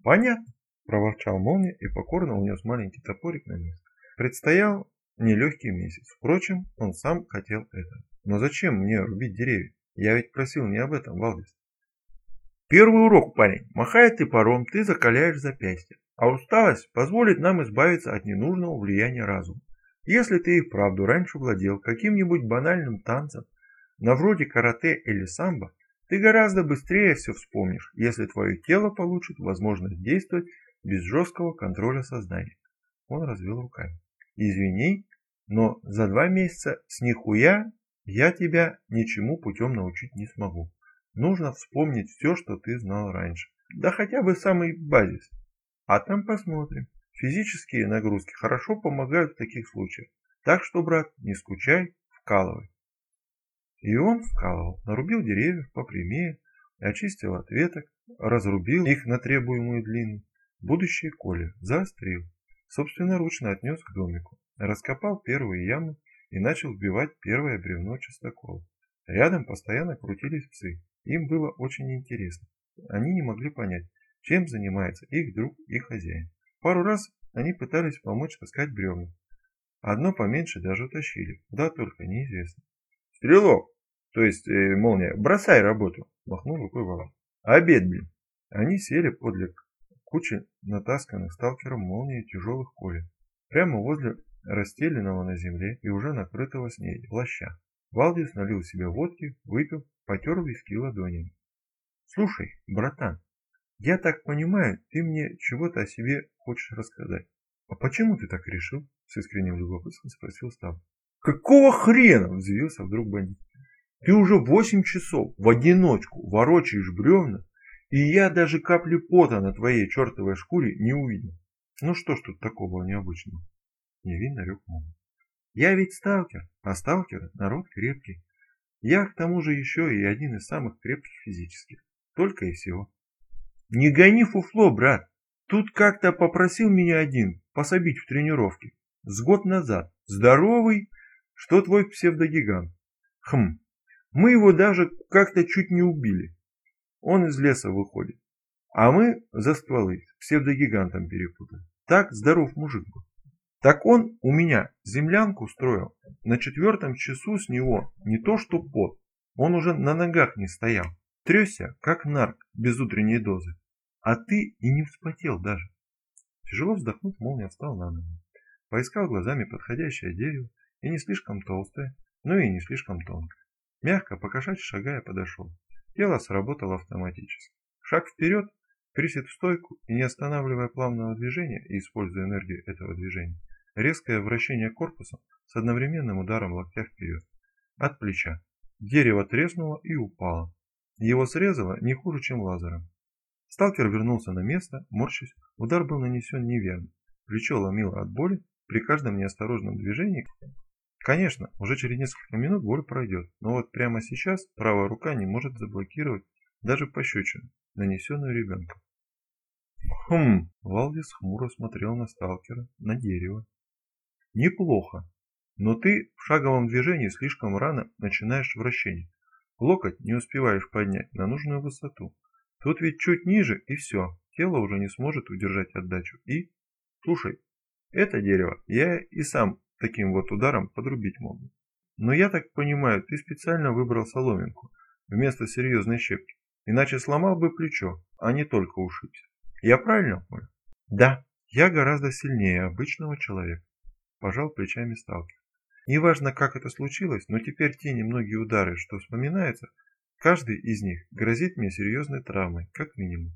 Понятно, проворчал Молния и покорно унес маленький топорик на место. Предстоял нелегкий месяц. Впрочем, он сам хотел этого. Но зачем мне рубить деревья? Я ведь просил не об этом, Валдис. Первый урок, парень. Махая топором, ты закаляешь запястье. А усталость позволит нам избавиться от ненужного влияния разума. Если ты и вправду раньше владел каким-нибудь банальным танцем, на вроде карате или самбо, ты гораздо быстрее все вспомнишь, если твое тело получит возможность действовать без жесткого контроля сознания. Он развел руками. Извини, но за 2 месяца с нихуя я тебя ничему путем научить не смогу. Нужно вспомнить все, что ты знал раньше. Да хотя бы самый базис. А там посмотрим. Физические нагрузки хорошо помогают в таких случаях. Так что, брат, не скучай, вкалывай. И он вкалывал, нарубил деревьев попрямее, очистил от веток, разрубил их на требуемую длину. Будущее коле заострил, собственноручно отнес к домику, раскопал первые ямы и начал вбивать первое бревно частокола. Рядом постоянно крутились псы, им было очень интересно. Они не могли понять, чем занимается их друг и хозяин. Пару раз они пытались помочь таскать бревна. Одно поменьше даже утащили, куда только неизвестно. «Стрелок, то есть Молния, бросай работу!» – махнул рукой Валан. «Обед, блин!» Они сели подле кучи натасканных сталкером Молнии тяжелых колев, прямо возле расстеленного на земле и уже накрытого снеди плаща. Валдис налил себе водки, выпил, потер виски ладонями. «Слушай, братан, я так понимаю, ты мне чего-то о себе хочешь рассказать. А почему ты так решил?» – с искренним любопытством спросил Став. «Какого хрена?» – взвился вдруг бандит. «Ты уже 8 часов в одиночку ворочаешь бревна, и я даже капли пота на твоей чертовой шкуре не увидел. Ну что ж тут такого необычного?» Невинно рёк Молния. «Я ведь сталкер, а сталкеры народ крепкий. Я к тому же еще и один из самых крепких физических. Только и всего». «Не гони фуфло, брат. Тут как-то попросил меня один пособить в тренировке. С год назад. Здоровый, что твой псевдогигант. Мы его даже как-то чуть не убили. Он из леса выходит. А мы за стволы с псевдогигантом перепутали. Так здоров мужик был. Так он у меня землянку строил. На 4-м часу с него не то что пот, он уже на ногах не стоял. Тресся, как нарк, без утренней дозы. А ты и не вспотел даже». Тяжело вздохнув, Молния встал на ноги. Поискал глазами подходящее дерево, и не слишком толстое, но и не слишком тонкое. Мягко, покошачьи шагая, подошел. Тело сработало автоматически. Шаг вперед, присед в стойку и, не останавливая плавного движения и используя энергию этого движения, резкое вращение корпусом с одновременным ударом локтя вперед. От плеча. Дерево треснуло и упало. Его срезало не хуже, чем лазером. Сталкер вернулся на место, морщась. Удар был нанесен неверно. Плечо ломило от боли при каждом неосторожном движении. Конечно, уже через несколько минут боль пройдет, но вот прямо сейчас правая рука не может заблокировать даже пощечину, нанесенную ребенком. Валдис хмуро смотрел на сталкера, на дерево. «Неплохо, но ты в шаговом движении слишком рано начинаешь вращение. Локоть не успеваешь поднять на нужную высоту. Тут ведь чуть ниже и все, тело уже не сможет удержать отдачу. И, слушай, это дерево я и сам таким вот ударом подрубить могу. Но я так понимаю, ты специально выбрал соломинку вместо серьезной щепки, иначе сломал бы плечо, а не только ушибся. Я правильно понял?» «Да, я гораздо сильнее обычного человека», – пожал плечами сталкер. «Неважно, как это случилось, но теперь те немногие удары, что вспоминаются, каждый из них грозит мне серьезной травмой, как минимум».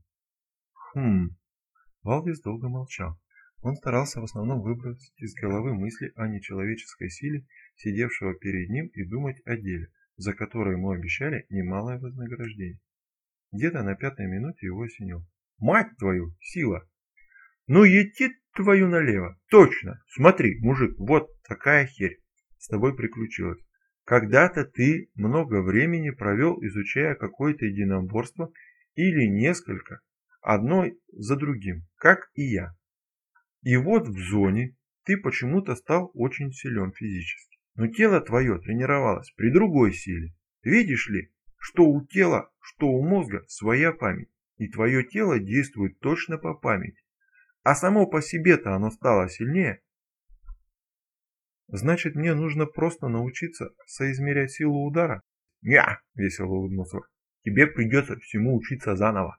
Валдис долго молчал. Он старался в основном выбросить из головы мысли о нечеловеческой силе, сидевшего перед ним, и думать о деле, за которое ему обещали немалое вознаграждение. Где-то на 5-й минуте его осенило. «Мать твою, сила! Ну ети твою налево! Точно! Смотри, мужик, вот такая херь с тобой приключилась. Когда-то ты много времени провел, изучая какое-то единоборство или несколько, одно за другим, как и я. И вот в зоне ты почему-то стал очень силен физически. Но тело твое тренировалось при другой силе. Видишь ли, что у тела, что у мозга своя память. и твое тело действует точно по памяти. А само по себе-то оно стало сильнее. Значит, мне нужно просто научиться соизмерять силу удара? «Я!» – весело улыбнулся. «Тебе придется всему учиться заново».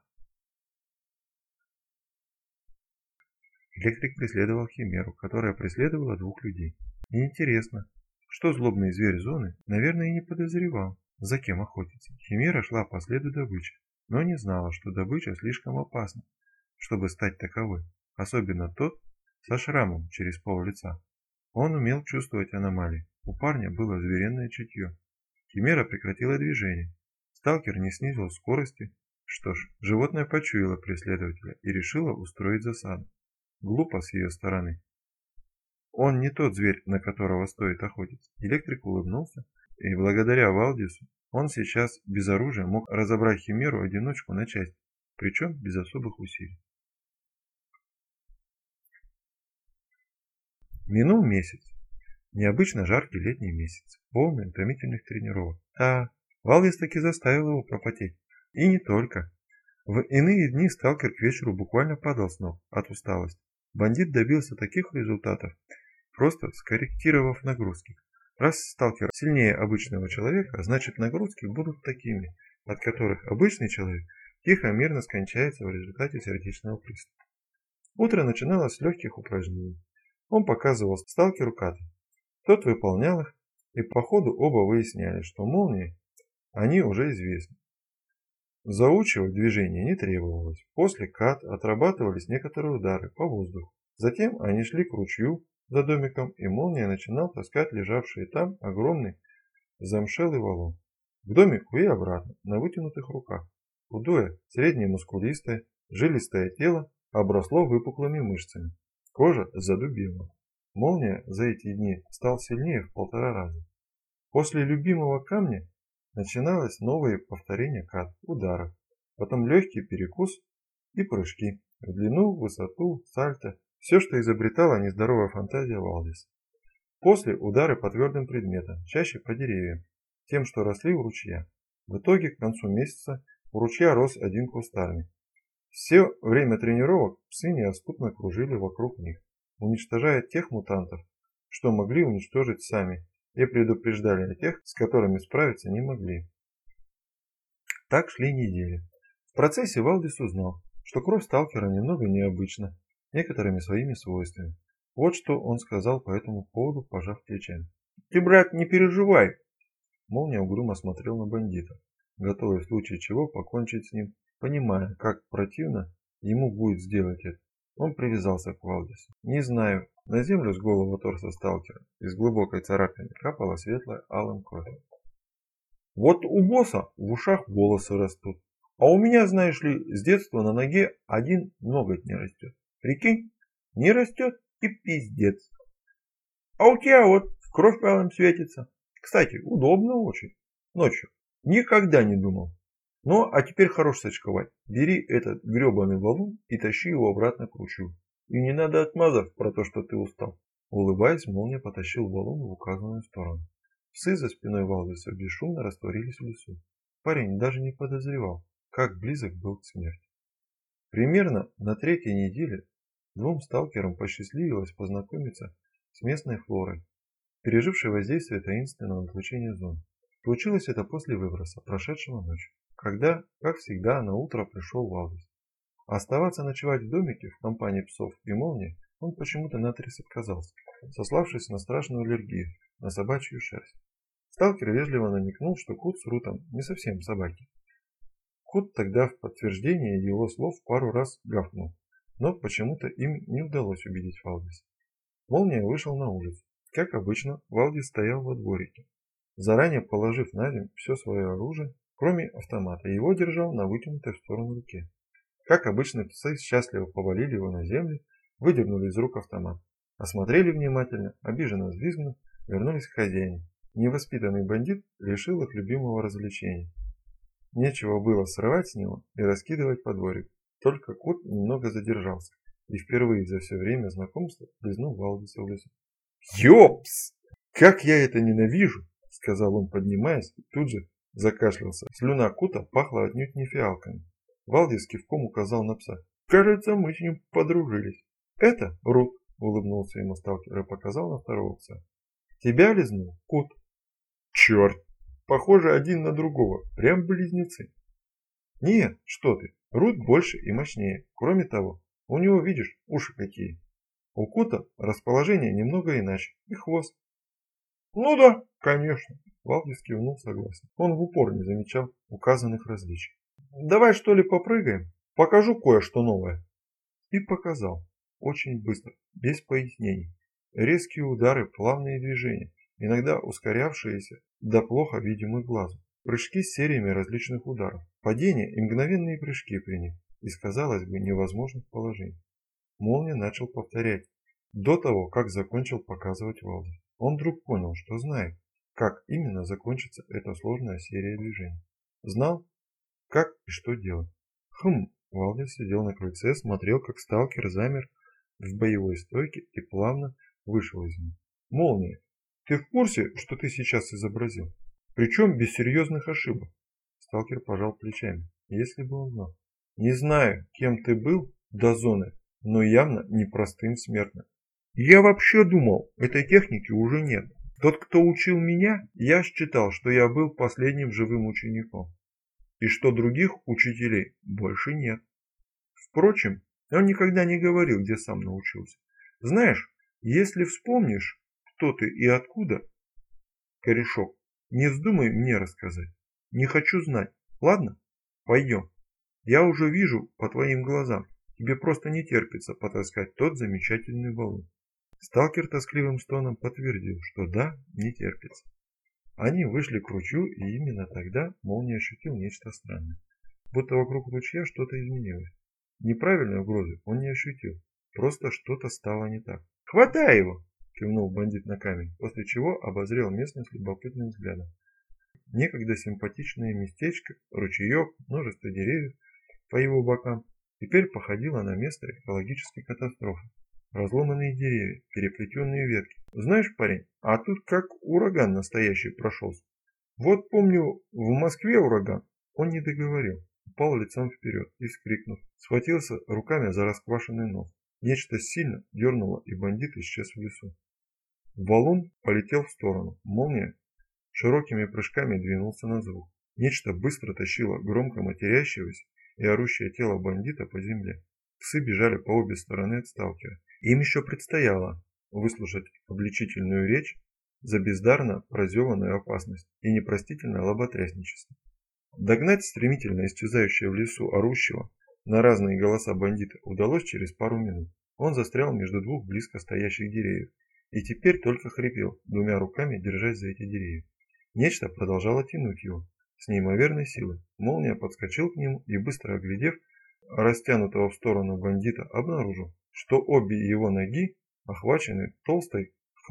Электрик преследовал химеру, которая преследовала двух людей. И интересно, что злобный зверь зоны, наверное, и не подозревал, за кем охотиться. Химера шла по следу добычи, но не знала, что добыча слишком опасна, чтобы стать таковой. Особенно тот со шрамом через пол-лица. Он умел чувствовать аномалии. У парня было звериное чутье. Химера прекратила движение. Сталкер не снизил скорости. Что ж, животное почуяло преследователя и решило устроить засаду. Глупо с ее стороны. Он не тот зверь, на которого стоит охотиться. Электрик улыбнулся, и благодаря Валдису он сейчас без оружия мог разобрать химеру одиночку на части, причем без особых усилий. Минул месяц. Необычно жаркий летний месяц, полный утомительных тренировок. Валдис таки заставил его пропотеть. И не только. В иные дни сталкер к вечеру буквально падал с ног от усталости. Бандит добился таких результатов, просто скорректировав нагрузки. Раз сталкер сильнее обычного человека, значит нагрузки будут такими, от которых обычный человек тихо и мирно скончается в результате сердечного приступа. Утро начиналось с легких упражнений. Он показывал сталкеру каты. Тот выполнял их, и по ходу оба выясняли, что молнии они уже известны. Заучивать движение не требовалось. После кат отрабатывались некоторые удары по воздуху. Затем они шли к ручью за домиком, и молния начинал таскать лежавший там огромный замшелый валун. К домику и обратно, на вытянутых руках. Худое, среднее мускулистое, жилистое тело обросло выпуклыми мышцами. Кожа задубела. Молния за эти дни стал сильнее в 1,5 раза. После любимого камня начиналось новое повторение кат, ударов, потом легкий перекус и прыжки в длину, высоту, сальто, все, что изобретала нездоровая фантазия Валдиса. После удары по твердым предметам, чаще по деревьям, тем, что росли у ручья. В итоге к концу месяца у ручья рос один кустарник. Все время тренировок псы неотступно кружили вокруг них, уничтожая тех мутантов, что могли уничтожить сами, и предупреждали о тех, с которыми справиться не могли. Так шли недели. В процессе Валдис узнал, что кровь сталкера немного необычна, некоторыми своими свойствами. Вот что он сказал по этому поводу, пожав плечами. «Ты, брат, не переживай!» Молния угрюмо смотрел на бандита, готовый в случае чего покончить с ним, понимая, как противно ему будет сделать это. Он привязался к Валдису. Не знаю, на землю с голого торса сталкера из глубокой царапины капала светлая алым кровь. «Вот у босса в ушах волосы растут, а у меня, знаешь ли, с детства на ноге один ноготь не растет. Прикинь, не растет и пиздец. А у тебя вот кровь алым светится. Кстати, удобно очень. Ночью. Никогда не думал. Ну, а теперь хорош сочковать. Бери этот гребаный валун и тащи его обратно к ручью. И не надо отмазов про то, что ты устал». Улыбаясь, молния потащил валун в указанную сторону. Псы за спиной Валдиса бесшумно растворились в лесу. Парень даже не подозревал, как близок был к смерти. Примерно на 3-й неделе двум сталкерам посчастливилось познакомиться с местной флорой, пережившей воздействие таинственного излучения зоны. Случилось это после выброса, прошедшего ночью, когда, как всегда, на утро пришел Валдис. Оставаться ночевать в домике в компании псов и молнии он почему-то наотрез отказался, сославшись на страшную аллергию на собачью шерсть. Сталкер вежливо намекнул, что Кут с Рутом не совсем собаки. Кут тогда в подтверждение его слов пару раз гавкнул, но почему-то им не удалось убедить Валдиса. Молния вышел на улицу. Как обычно, Валдис стоял во дворике, заранее положив на землю все свое оружие, кроме автомата, и его держал на вытянутой в сторону руке. Как обычно, псы счастливо повалили его на землю, выдернули из рук автомат, осмотрели внимательно, обиженно взвизгнув, вернулись к хозяину. Невоспитанный бандит лишил их любимого развлечения. Нечего было срывать с него и раскидывать по дворику. Только Кот немного задержался и впервые за все время знакомства лизнул Валдиса в лесу. «Ёпс! Как я это ненавижу!» — сказал он, поднимаясь, и тут же закашлялся. Слюна Кута пахла отнюдь не фиалками. Валдис кивком указал на пса. Кажется, мы с ним подружились. Это Рут, улыбнулся ему сталкер и показал на второго пса. Тебя лизнул Кут. Черт, похоже один на другого, прям близнецы. Нет, что ты, Рут больше и мощнее. Кроме того, у него, видишь, уши какие. У Кута расположение немного иначе, и хвост. Ну да, конечно. Валдис кивнул согласно. Он в упор не замечал указанных различий. Давай что ли попрыгаем? Покажу кое-что новое. И показал. Очень быстро, без пояснений. Резкие удары, плавные движения, иногда ускорявшиеся до плохо видимых глазу. Прыжки с сериями различных ударов. Падения и мгновенные прыжки при них из, казалось бы, невозможных положений. Молния начал повторять до того, как закончил показывать Валдис. Он вдруг понял, что знает, как именно закончится эта сложная серия движений. Знал, как и что делать. Валдис сидел на крыльце, смотрел, как сталкер замер в боевой стойке и плавно вышел из нее. Молния, ты в курсе, что ты сейчас изобразил? Причем без серьезных ошибок. Сталкер пожал плечами, если бы он знал. Не знаю, кем ты был до зоны, но явно не простым смертным. Я вообще думал, этой техники уже нет. Тот, кто учил меня, я считал, что я был последним живым учеником. И что других учителей больше нет. Впрочем, он никогда не говорил, где сам научился. Знаешь, если вспомнишь, кто ты и откуда, корешок, не вздумай мне рассказать. Не хочу знать. Ладно? Пойдем. Я уже вижу по твоим глазам. Тебе просто не терпится потаскать тот замечательный валун. Сталкер тоскливым стоном подтвердил, что да, не терпится. Они вышли к ручью, и именно тогда Молния ощутил нечто странное. Будто вокруг ручья что-то изменилось. Неправильной угрозы он не ощутил. Просто что-то стало не так. «Хватай его!» – кивнул бандит на камень, после чего обозрел местность любопытным взглядом. Некогда симпатичное местечко, ручеек, множество деревьев по его бокам, теперь походило на место экологической катастрофы. Разломанные деревья, переплетенные ветки. Знаешь, парень, а тут как ураган настоящий прошелся. Вот помню, в Москве ураган. Он не договорил, упал лицом вперед и, вскрикнув, схватился руками за расквашенный нос. Нечто сильно дернуло, и бандит исчез в лесу. Валун полетел в сторону. Молния широкими прыжками двинулся на звук. Нечто быстро тащило громко матерящегося и орущее тело бандита по земле. Псы бежали по обе стороны от сталкера. Им еще предстояло выслушать обличительную речь за бездарно прозеванную опасность и непростительное лоботрясничество. Догнать стремительно исчезающее в лесу орущего на разные голоса бандита удалось через пару минут. Он застрял между двух близко стоящих деревьев и теперь только хрипел, двумя руками держась за эти деревья. Нечто продолжало тянуть его с неимоверной силой. Молния подскочил к нему и, быстро оглядев растянутого в сторону бандита, обнаружил, что обе его ноги охвачены толстой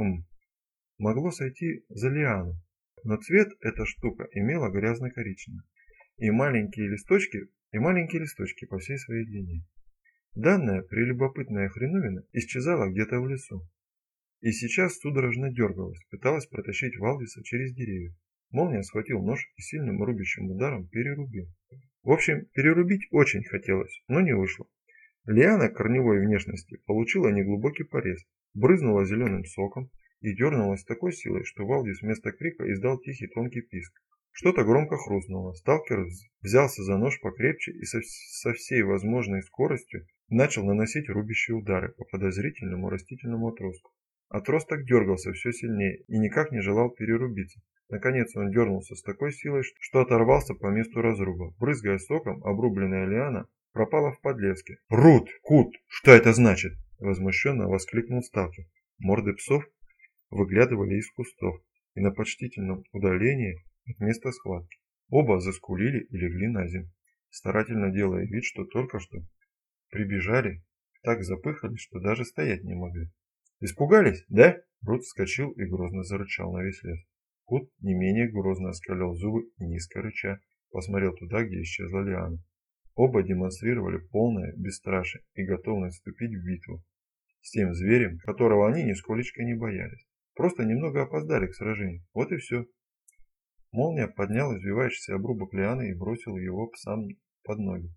могло сойти за лиану, но цвет эта штука имела грязно-коричневый и маленькие листочки по всей своей длине. Данная прелюбопытная хреновина исчезала где-то в лесу и сейчас судорожно дергалась, пыталась протащить Валдиса через деревья. Молния схватил нож и сильным рубящим ударом перерубил. В общем, перерубить очень хотелось, но не вышло. Лиана корневой внешности получила неглубокий порез, брызнула зеленым соком и дернулась с такой силой, что Валдис вместо крика издал тихий тонкий писк. Что-то громко хрустнуло. Сталкер взялся за нож покрепче и со всей возможной скоростью начал наносить рубящие удары по подозрительному растительному отростку. Отросток дергался все сильнее и никак не желал перерубиться. Наконец он дернулся с такой силой, что оторвался по месту разруба. Брызгая соком, обрубленная лиана пропала в подлеске. «Рут! Кут! Что это значит?» – возмущенно воскликнул сталкер. Морды псов выглядывали из кустов и на почтительном удалении от места схватки. Оба заскулили и легли на землю, старательно делая вид, что только что прибежали, так запыхались, что даже стоять не могли. «Испугались, да?» Рут вскочил и грозно зарычал на весь лес. Кут не менее грозно оскалил зубы и низко рыча посмотрел туда, где исчезла лиана. Оба демонстрировали полное бесстрашие и готовность вступить в битву с тем зверем, которого они нисколечко не боялись. Просто немного опоздали к сражению. Вот и все. Молния поднял извивающийся обрубок лианы и бросил его псам под ноги.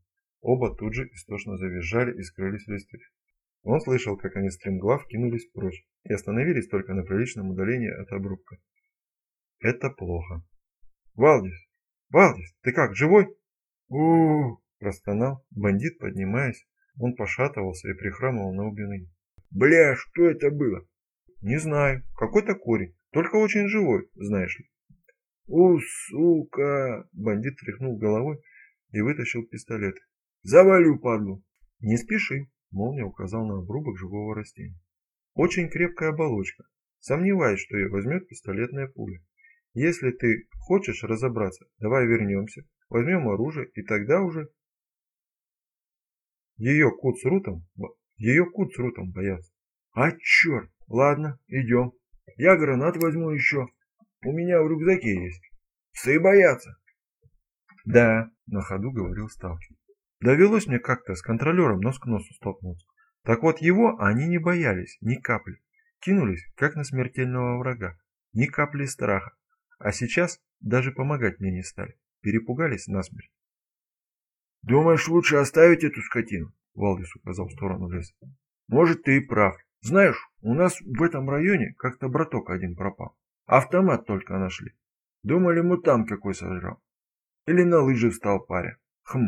Оба тут же истошно завизжали и скрылись в листве. Он слышал, как они стремглав кинулись прочь и остановились только на приличном удалении от обрубка. Это плохо. «Валдис! Валдис, ты как, живой?» «У-у-у!» – простонал бандит, поднимаясь. Он пошатывался и прихрамывал на обе ноги. «Бля, что это было?» «Не знаю. Какой-то корень. Только очень живой, знаешь ли». «У, сука!» – бандит тряхнул головой и вытащил пистолет. «Завалю, падлу!» «Не спеши!» – молния указал на обрубок живого растения. «Очень крепкая оболочка. Сомневаюсь, что ее возьмет пистолетная пуля. Если ты хочешь разобраться, давай вернемся, возьмем оружие и тогда уже...» Ее кут с Рутом боятся. «А черт! Ладно, идем. Я гранат возьму еще. У меня в рюкзаке есть. Псы боятся». «Да», — на ходу говорил сталкер. «Довелось мне как-то с контролером нос к носу столкнуться. Так вот его они не боялись ни капли. Кинулись, как на смертельного врага. Ни капли страха. А сейчас даже помогать мне не стали. Перепугались насмерть». «Думаешь, лучше оставить эту скотину?» — Валдис указал в сторону леса. «Может, ты и прав. Знаешь, у нас в этом районе как-то браток один пропал. Автомат только нашли. Думали, мутант какой сожрал. Или на лыжи встал паря.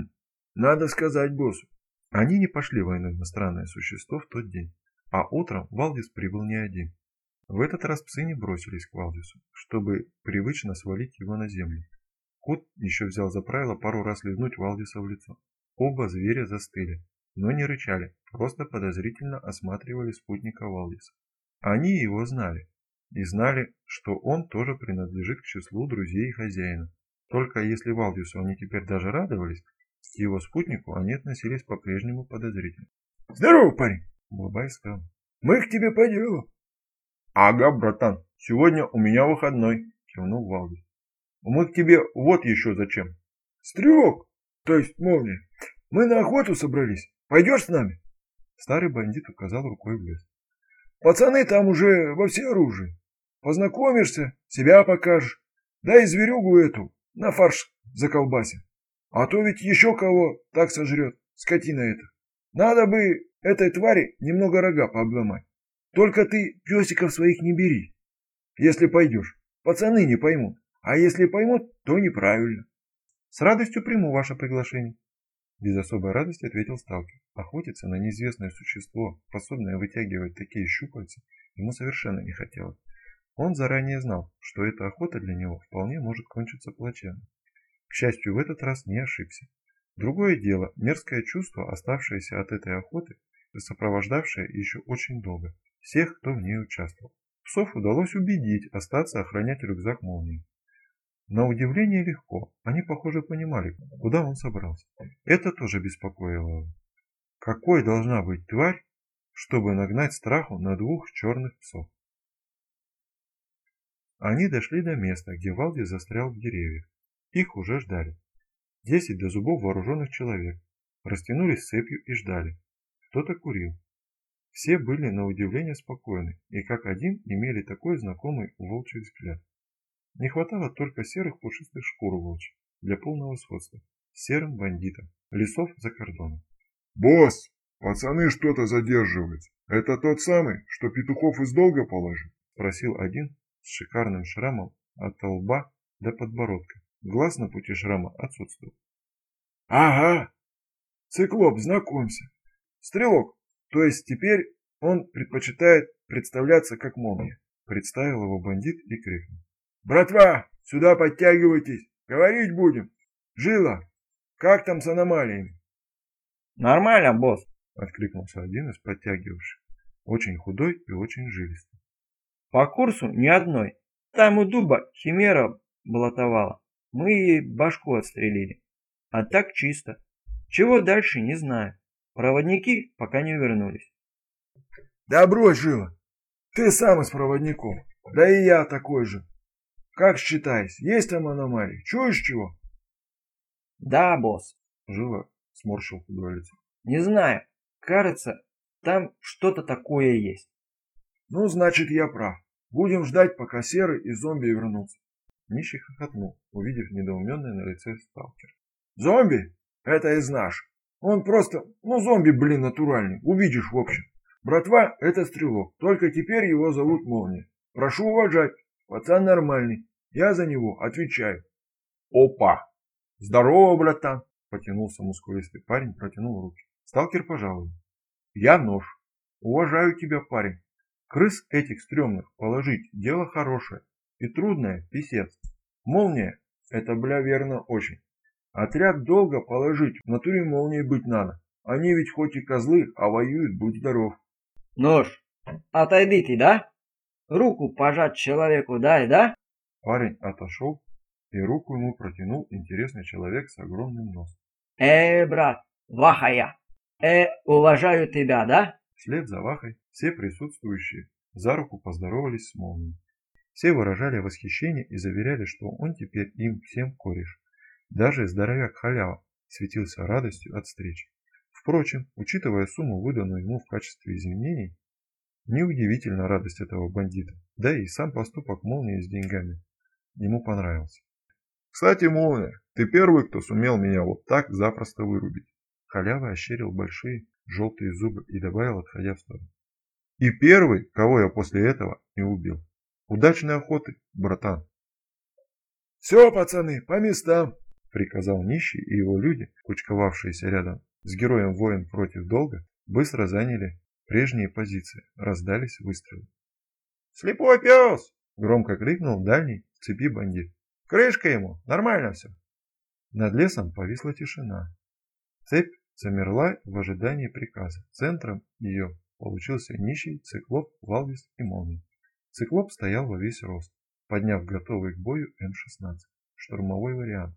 Надо сказать боссу». Они не пошли войной на странное существо в тот день. А утром Валдис прибыл не один. В этот раз псы не бросились к Валдису, чтобы привычно свалить его на землю. Кот еще взял за правило пару раз лизнуть Валдиса в лицо. Оба зверя застыли, но не рычали, просто подозрительно осматривали спутника Валдиса. Они его знали, и знали, что он тоже принадлежит к числу друзей хозяина. Только если Валдису они теперь даже радовались, к его спутнику они относились по-прежнему подозрительно. «Здорово, парень!» — улыбаясь, сказал. «Мы к тебе по делу». «Ага, братан, сегодня у меня выходной», — кивнул Валдис. «Мы к тебе вот еще зачем». «Стрелок, то есть молния, мы на охоту собрались. Пойдешь с нами?» Старый бандит указал рукой в лес. «Пацаны там уже во всеоружии. Познакомишься, себя покажешь. Да и зверюгу эту на фарш заколбасим. А то ведь еще кого так сожрет, скотина эта. Надо бы этой твари немного рога пообломать. Только ты песиков своих не бери, если пойдешь. Пацаны не поймут. А если поймут, то неправильно». «С радостью приму ваше приглашение», — без особой радости ответил сталкер. Охотиться на неизвестное существо, способное вытягивать такие щупальца, ему совершенно не хотелось. Он заранее знал, что эта охота для него вполне может кончиться плачевно. К счастью, в этот раз не ошибся. Другое дело, мерзкое чувство, оставшееся от этой охоты, сопровождавшее еще очень долго всех, кто в ней участвовал. Псов удалось убедить остаться охранять рюкзак молнии. На удивление легко, они, похоже, понимали, куда он собрался. Это тоже беспокоило его. Какой должна быть тварь, чтобы нагнать страху на двух черных псов? Они дошли до места, где Валдис застрял в деревьях. Их уже ждали. 10 до зубов вооруженных человек. Растянулись цепью и ждали. Кто-то курил. Все были на удивление спокойны и как один имели такой знакомый волчий взгляд. Не хватало только серых пушистых шкур волчьих для полного сходства с серым бандитом, лесов за кордоном. «Босс, пацаны что-то задерживают. Это тот самый, что петухов из долга положил?» — спросил один с шикарным шрамом от лба до подбородка. Глаз на пути шрама отсутствовал. «Ага, циклоп, знакомься. Стрелок, то есть теперь он предпочитает представляться как молния», — представил его бандит и крикнул. «Братва, сюда подтягивайтесь, говорить будем. Жила, как там с аномалиями?» «Нормально, босс», — откликнулся один из подтягивавших, очень худой и очень жилистый. «по курсу ни одной. Там у дуба химера блатовала. Мы ей башку отстрелили. А так чисто. Чего дальше, не знаю. Проводники пока не вернулись». «Да брось, Жила, ты сам из проводников, да и я такой же. Как считаешь, есть там аномалии? Чуешь чего?» «Да, босс». Жила сморщил худое лицо. «Не знаю. Кажется, там что-то такое есть». «Ну, значит, я прав. Будем ждать, пока Серый и зомби вернутся». Нищий хохотнул, увидев недоуменное на лице сталкера. «Зомби? Это из наших. Он просто, зомби, блин, натуральный. Увидишь, в общем. Братва — это стрелок. Только теперь его зовут Молния. Прошу уважать. Пацан нормальный. Я за него отвечаю. Опа! Здорово, братан! Потянулся мускулистый парень, протянул руки. Сталкер пожалуй. Я нож. Уважаю тебя, парень. Крыс этих стрёмных положить — дело хорошее. И трудное — писец. Молния — это, бля, верно очень. Отряд долго положить, в натуре молнией быть надо. Они ведь хоть и козлы, а воюют, будь здоров. Нож, отойдите, да? Руку пожать человеку дай, да? Парень отошел, и руку ему протянул интересный человек с огромным носом. Брат, Ваха я. Уважаю тебя, да? Вслед за Вахой все присутствующие за руку поздоровались с Молнией. Все выражали восхищение и заверяли, что он теперь им всем кореш. Даже здоровяк Халява светился радостью от встречи. Впрочем, учитывая сумму, выданную ему в качестве извинений, неудивительна радость этого бандита, да и сам поступок Молнии с деньгами ему понравился. «Кстати, Молния, ты первый, кто сумел меня вот так запросто вырубить». Халява ощерил большие желтые зубы и добавил, отходя в сторону. «И первый, кого я после этого не убил. Удачной охоты, братан!» «Все, пацаны, по местам!» — приказал нищий, и его люди, кучковавшиеся рядом с героем воин против долга, быстро заняли прежние позиции, раздались выстрелы. «Слепой пес!» — громко крикнул дальний в цепи бандит. «Крышка ему! Нормально все!» Над лесом повисла тишина. Цепь замерла в ожидании приказа. Центром ее получился нищий, Циклоп, Валдис и Молния. Циклоп стоял во весь рост, подняв готовый к бою М-16, штурмовой вариант.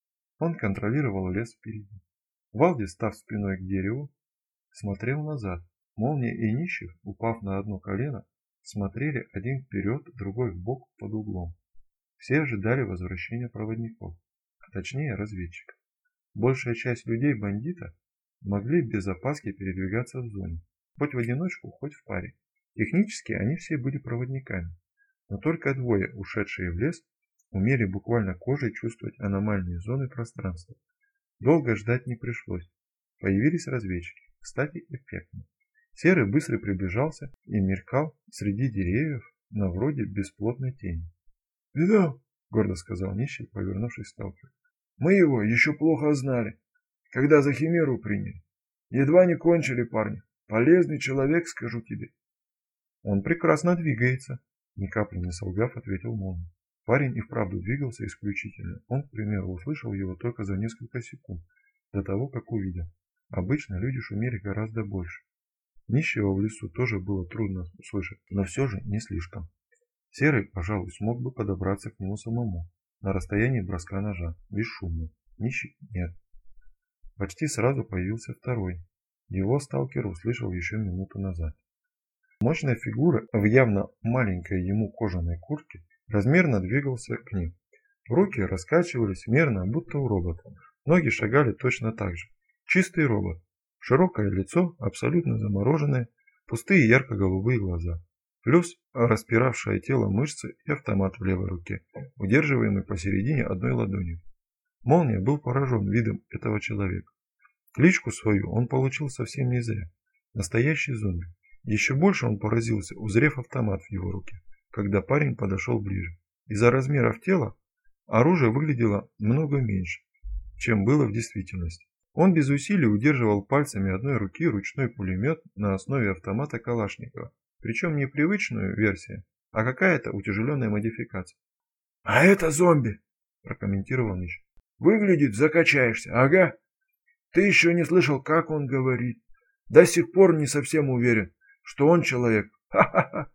Он контролировал лес впереди. Валдис, став спиной к дереву, смотрел назад. Молния и нищих, упав на одно колено, смотрели один вперед, другой вбок под углом. Все ожидали возвращения проводников, а точнее разведчиков. Большая часть людей бандита могли без опаски передвигаться в зоне, хоть в одиночку, хоть в паре. Технически они все были проводниками, но только двое, ушедшие в лес, умели буквально кожей чувствовать аномальные зоны пространства. Долго ждать не пришлось. Появились разведчики, кстати, эффектно. Серый быстро приближался и мелькал среди деревьев на вроде бесплотной тени. «Видал?» — гордо сказал нищий, повернувшись к сталкеру. «Мы его еще плохо знали, когда за химеру приняли. Едва не кончили, парни. Полезный человек, скажу тебе». «Он прекрасно двигается», — ни капли не солгав, ответил Молния. Парень и вправду двигался исключительно. Он, к примеру, услышал его только за несколько секунд до того, как увидел. Обычно люди шумели гораздо больше. Нищего в лесу тоже было трудно услышать, но все же не слишком. Серый, пожалуй, смог бы подобраться к нему самому, на расстоянии броска ножа, бесшумно. Нищий нет. Почти сразу появился второй. Его сталкер услышал еще минуту назад. Мощная фигура в явно маленькой ему кожаной куртке размерно двигался к ним. Руки раскачивались мерно, будто у робота. Ноги шагали точно так же. Чистый робот. Широкое лицо, абсолютно замороженное, пустые ярко-голубые глаза. Плюс распиравшее тело мышцы и автомат в левой руке, удерживаемый посередине одной ладонью. Молния был поражен видом этого человека. Кличку свою он получил совсем не зря. Настоящий зомби. Еще больше он поразился, узрев автомат в его руке, когда парень подошел ближе. Из-за размеров тела оружие выглядело много меньше, чем было в действительности. Он без усилий удерживал пальцами одной руки ручной пулемет на основе автомата Калашникова. Причем не привычную версию, а какая-то утяжеленная модификация. «А это зомби!» – прокомментировал Нищий. «Выглядит, закачаешься, ага. Ты еще не слышал, как он говорит. До сих пор не совсем уверен, что он человек. Ха-ха-ха!»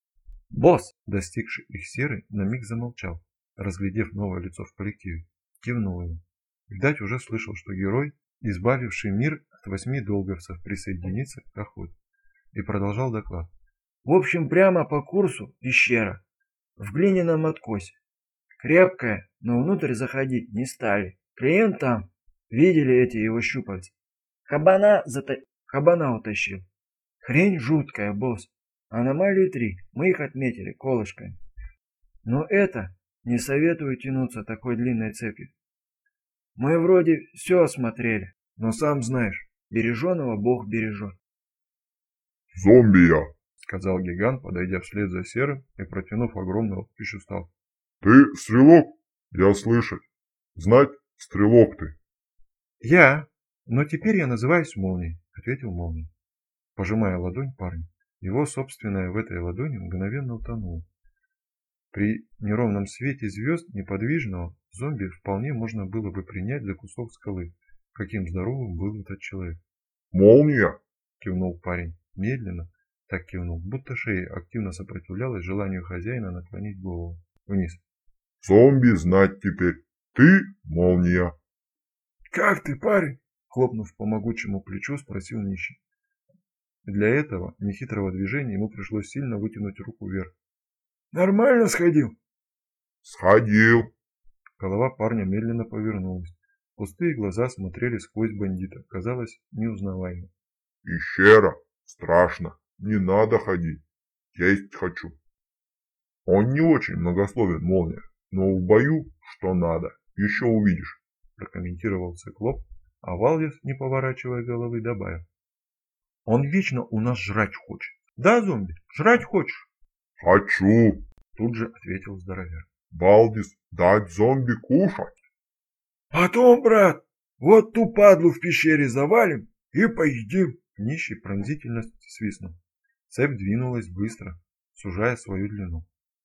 Босс, достигший их Серый, на миг замолчал, разглядев новое лицо в коллективе. Кивнул ему. Видать, уже слышал, что герой, избавивший мир от 8 долговцев, присоединится к охоте. И продолжал доклад. В общем, прямо по курсу пещера. В глиняном откосе. Крепкая, но внутрь заходить не стали. Клиент там. Видели эти его щупальца. Кабана утащил. Хрень жуткая, босс. Аномалии 3. Мы их отметили колышками. Но это не советую тянуться такой длинной цепью. Мы вроде все осмотрели. но сам знаешь, береженого Бог бережет. «Зомби я», — сказал гигант, подойдя вслед за Серым и протянув огромный лапищу стал. «Ты стрелок? Я слышать. Знать, стрелок ты». «Я. Но теперь я называюсь Молнией», — ответил Молния, пожимая ладонь парня. Его собственная в этой ладони мгновенно утонула. При неровном свете звезд неподвижного зомби вполне можно было бы принять за кусок скалы, каким здоровым был этот человек. «Молния!» — кивнул парень. Медленно так кивнул, будто шея активно сопротивлялась желанию хозяина наклонить голову вниз. «Зомби знать теперь. Ты Молния!» «Как ты, парень?» — хлопнув по могучему плечу, спросил нищий. Для этого нехитрого движения ему пришлось сильно вытянуть руку вверх. «Нормально сходил?» «Сходил!» Голова парня медленно повернулась. Пустые глаза смотрели сквозь бандита, казалось неузнаваемо. «Пещера! Страшно! Не надо ходить! Есть хочу!» «Он не очень многословен, Молния, но в бою, что надо, еще увидишь!» Прокомментировал циклоп, а Валдис, не поворачивая головы, добавил. «Он вечно у нас жрать хочет. Да, зомби, жрать хочешь?» «Хочу!» Тут же ответил здоровяк. «Валдис, дать зомби кушать!» «Потом, брат, вот ту падлу в пещере завалим и поедим!» Нищий пронзительно свистнул. Цепь двинулась быстро, сужая свою длину.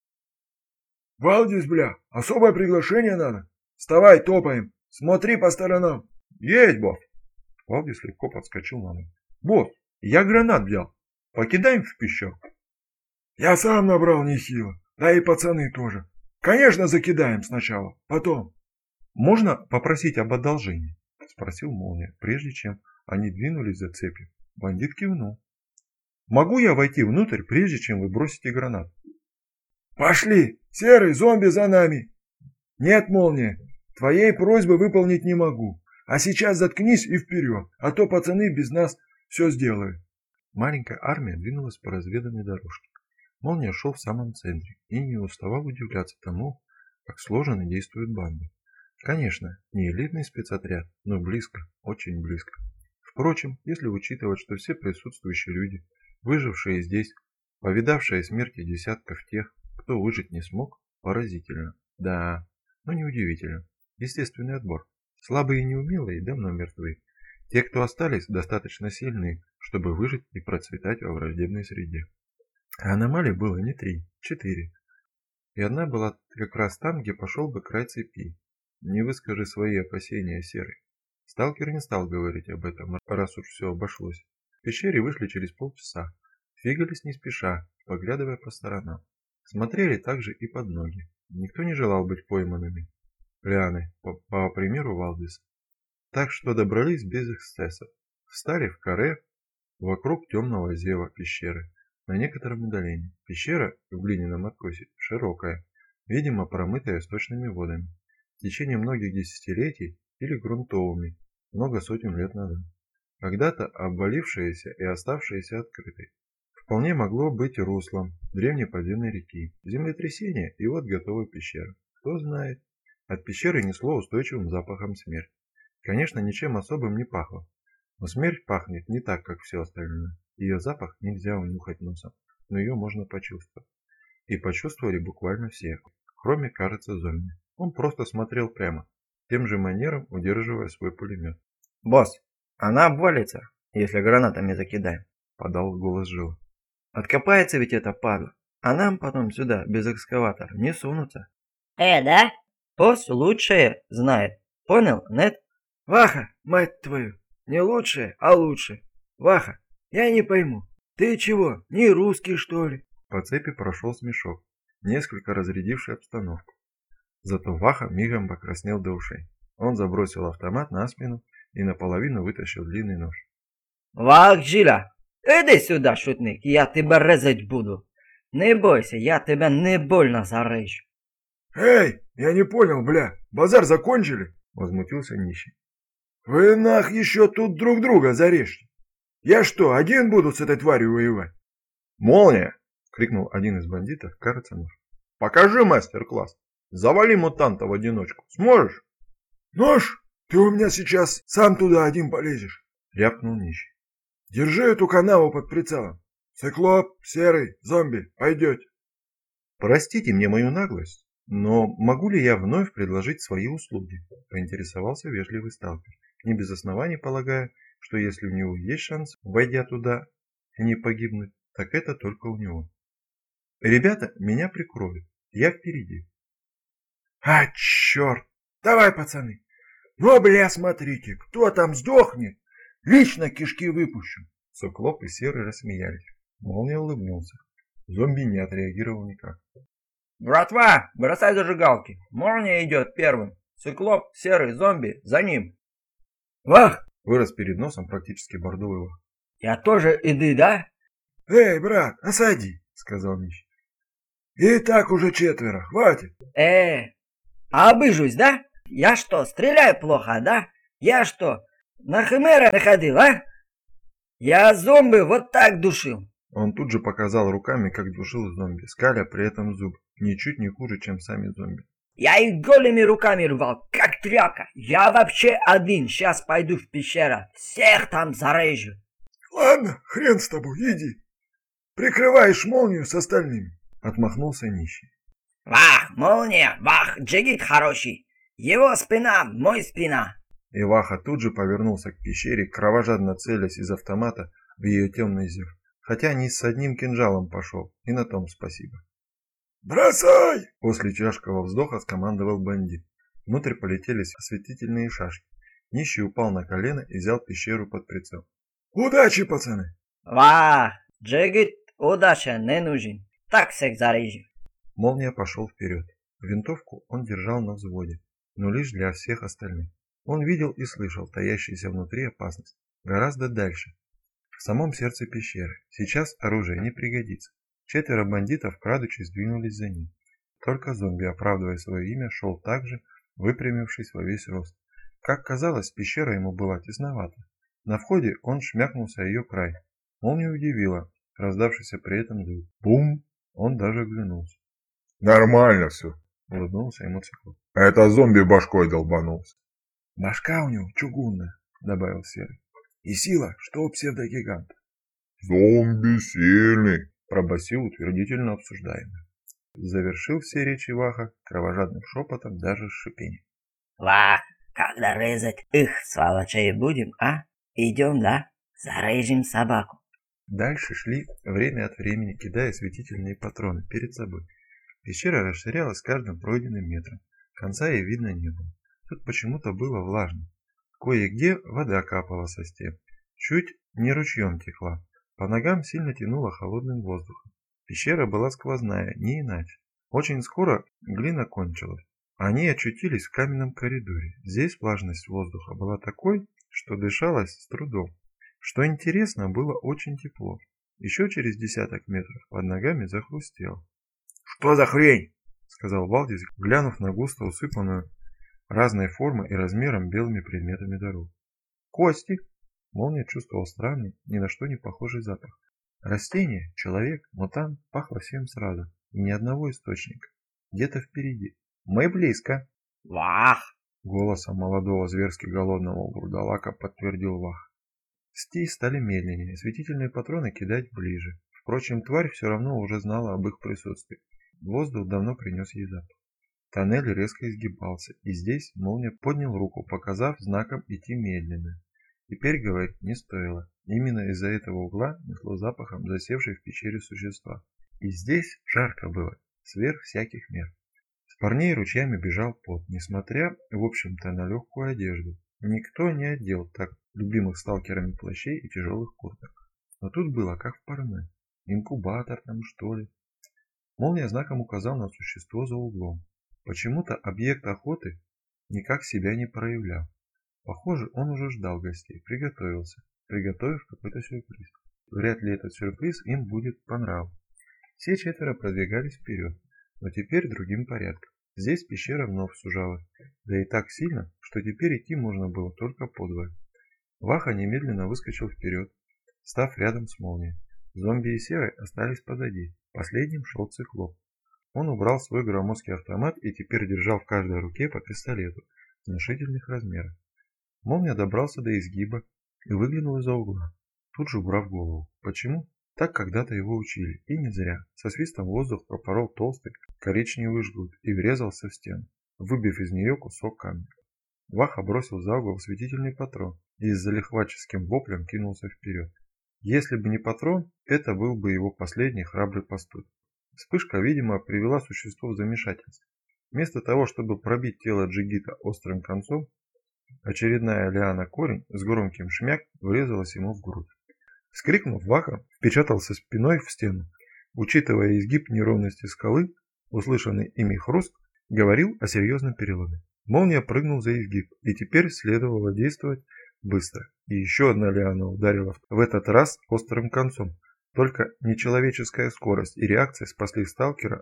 «Валдис, бля, особое приглашение надо! Вставай, топаем! Смотри по сторонам!» «Есть, босс!» Валдис легко подскочил на ноги. «Босс, я гранат взял. Покидаем в пещеру?» «Я сам набрал нехило, да и пацаны тоже. Конечно, закидаем сначала, потом». «Можно попросить об одолжении?» — спросил Молния, прежде чем они двинулись за цепью. Бандит кивнул. «Могу я войти внутрь, прежде чем вы бросите гранат?» «Пошли! Серый, зомби за нами!» «Нет, Молния, твоей просьбы выполнить не могу. А сейчас заткнись и вперед, а то пацаны без нас все сделают». Маленькая армия двинулась по разведанной дорожке. Молния шел в самом центре и не уставал удивляться тому, как сложно действует банда. Конечно, не элитный спецотряд, но близко, очень близко. Впрочем, если учитывать, что все присутствующие люди, выжившие здесь, повидавшие смерти десятков тех, кто выжить не смог, поразительно. Да, но неудивительно. Естественный отбор. Слабые и неумелые давно мертвы. Те, кто остались, достаточно сильные, чтобы выжить и процветать во враждебной среде. А аномалий было не 3, 4. И одна была как раз там, где пошел бы край цепи. Не выскажи свои опасения, Серый. Сталкер не стал говорить об этом, раз уж все обошлось. В пещере вышли через полчаса. Двигались не спеша, поглядывая по сторонам. Смотрели также и под ноги. Никто не желал быть пойманными. Гляны, по примеру Валдиса. Так что добрались без эксцессов. Встали в каре вокруг темного зева пещеры. На некотором удалении. Пещера в глиняном откосе широкая, видимо промытая сточными водами. В течение многих десятилетий или грунтовыми, много сотен лет назад. Когда-то обвалившаяся и оставшаяся открытой. Вполне могло быть руслом древней подземной реки. Землетрясение, и вот готовая пещера. Кто знает. От пещеры несло устойчивым запахом смерти. Конечно, ничем особым не пахло. Но смерть пахнет не так, как все остальное. Ее запах нельзя унюхать носом, но ее можно почувствовать. И почувствовали буквально все, кроме, кажется, зомби. Он просто смотрел прямо, тем же манером удерживая свой пулемет. «Босс, она обвалится, если гранатами закидаем», — подал голос Жила. «Откопается ведь эта падла, а нам потом сюда без экскаватора не сунутся». Да? Босс лучшее знает, понял, нет? «Ваха, мать твою, не лучшее, а лучше. Ваха, я не пойму, ты чего, не русский, что ли?» По цепи прошел смешок, несколько разрядивший обстановку. Зато Ваха мигом покраснел до ушей. Он забросил автомат на спину и наполовину вытащил длинный нож. Вах, Жиля, иди сюда, шутник, я тебя резать буду. Не бойся, я тебя не больно зарежу. «Эй, я не понял, бля, базар закончили?» — возмутился нищий. «Вы нах еще тут друг друга зарежьте. Я что, один буду с этой тварью воевать?» «Молния!» — крикнул один из бандитов, кажется, нож. «Покажи мастер-класс! Завали мутанта в одиночку! Сможешь?» «Нож? Ты у меня сейчас сам туда один полезешь. Рявкнул нищий. Держи эту канаву под прицелом. Циклоп, Серый, Зомби, пойдете. Простите мне мою наглость, но могу ли я вновь предложить свои услуги? Поинтересовался вежливый сталкер, не без оснований полагая, что если у него есть шанс, войдя туда, и не погибнуть, так это только у него. Ребята меня прикроют, я впереди. А, черт! Давай, пацаны. Ну, бля, смотрите, кто там сдохнет, лично кишки выпущу. Циклоп и Серый рассмеялись. Молния улыбнулся. Зомби не отреагировал никак. Братва, бросай зажигалки. Молния идет первым. Циклоп, Серый, Зомби, за ним. Вах, Вырос перед носом практически бордовый вах. я тоже иду, да? Эй, брат, осади, Сказал нищий. и так уже 4, хватит. А обыжусь, да? Я что, стреляю плохо, да? Я что, на химера находил, а? Я зомби вот так душил. Он тут же показал руками, как душил зомби, скаля при этом зуб, ничуть не хуже, чем сами зомби. Я их голыми руками рвал, как тряпка. Я вообще один, сейчас пойду в пещеру, всех там зарежу. Ладно, хрен с тобой, иди. Прикрываешь молнию с остальными. Отмахнулся нищий. Вах, молния, вах, джигит хороший. Его спина, мой спина. И Ваха тут же повернулся к пещере, кровожадно целясь из автомата в ее темный зев. Хотя не с одним кинжалом пошел, и на том спасибо. Бросай! После тяжкого вздоха скомандовал бандит. Внутрь полетели осветительные шашки. Нищий упал на колено и взял пещеру под прицел. Удачи, пацаны! Вах, джигит, удача не нужен. Так всех зарежу. Молния пошел вперед. Винтовку он держал на взводе, но лишь для всех остальных. Он видел и слышал таящуюся внутри опасность. Гораздо дальше. В самом сердце пещеры. Сейчас оружие не пригодится. 4 бандитов, крадучись, двинулись за ним. Только зомби, оправдывая свое имя, шел так же, выпрямившись во весь рост. Как казалось, пещера ему была тесновата. На входе он шмякнулся о ее край. Молния удивила, раздавшийся при этом звук. Бум! Он даже оглянулся. Нормально все. Улыбнулся ему Циклоп. Это зомби башкой долбанулся. Башка у него чугунная, Добавил Серый. и сила, что у псевдогиганта. Зомби сильный. Пробасил утвердительно обсуждаемый. Завершил все речи Ваха кровожадным шепотом, даже с шипением. Вах, когда резать их, сволочей, будем, а? Идем, да? Зарежем собаку. Дальше шли, время от времени кидая светительные патроны перед собой. Пещера расширялась с каждым пройденным метром. Конца ей видно не было. Тут почему-то было влажно. Кое-где вода капала со стен. Чуть не ручьем текла. По ногам сильно тянуло холодным воздухом. Пещера была сквозная, не иначе. Очень скоро глина кончилась. Они очутились в каменном коридоре. Здесь влажность воздуха была такой, что дышалось с трудом. Что интересно, было очень тепло. Еще через десяток метров под ногами захрустело. Что за хрень? Сказал Валдис, глянув на густо усыпанную разной формы и размером белыми предметами дорогу. Кости! Молния чувствовал странный, ни на что не похожий запах. Растение, человек, мутант пахло всем сразу, и ни одного источника. Где-то впереди. Мы близко. Вах! Голосом молодого зверски голодного бурдалака подтвердил Вах. Сти стали медленнее, светительные патроны кидать ближе. Впрочем, тварь все равно уже знала об их присутствии. Воздух давно принес ей запах. Тоннель резко изгибался, и здесь Молния поднял руку, показав знаком идти медленно. Теперь говорить не стоило. Именно из-за этого угла несло запахом засевшей в пещере существа. И здесь жарко было, сверх всяких мер. С парней ручьями бежал пот, несмотря, в общем-то, на легкую одежду. Никто не одел так любимых сталкерами плащей и тяжелых курток. Но тут было как в парне. Инкубатор там, что ли. Молния знаком указал на существо за углом. Почему-то объект охоты никак себя не проявлял. Похоже, он уже ждал гостей, приготовился, приготовив какой-то сюрприз. Вряд ли этот сюрприз им будет по нраву. Все 4 продвигались вперед, но теперь другим порядком. Здесь пещера вновь сужалась, да и так сильно, что теперь идти можно было только подвое. Ваха немедленно выскочил вперед, став рядом с Молнией. Зомби и Серый остались позади, последним шел Циклоп. Он убрал свой громоздкий автомат и теперь держал в каждой руке по пистолету внушительных размеров. Молния добрался до изгиба и выглянул из-за угла, тут же убрав голову. Почему? Так когда-то его учили, и не зря. Со свистом воздух пропорол толстый коричневый жгут и врезался в стену, выбив из нее кусок камня. Ваха бросил за угол осветительный патрон и с залихватческим воплем кинулся вперед. Если бы не патрон, это был бы его последний храбрый поступок. Вспышка, видимо, привела существо в замешательство. Вместо того, чтобы пробить тело джигита острым концом, очередная лиана-корень с громким шмяк врезалась ему в грудь. Вскрикнув, Ваха впечатался спиной в стену. Учитывая изгиб неровности скалы, услышанный ими хруст говорил о серьезном переломе. Молния прыгнул за изгиб, и теперь следовало действовать быстро. И еще одна лиана ударила в этот раз острым концом. Только нечеловеческая скорость и реакция спасли сталкера,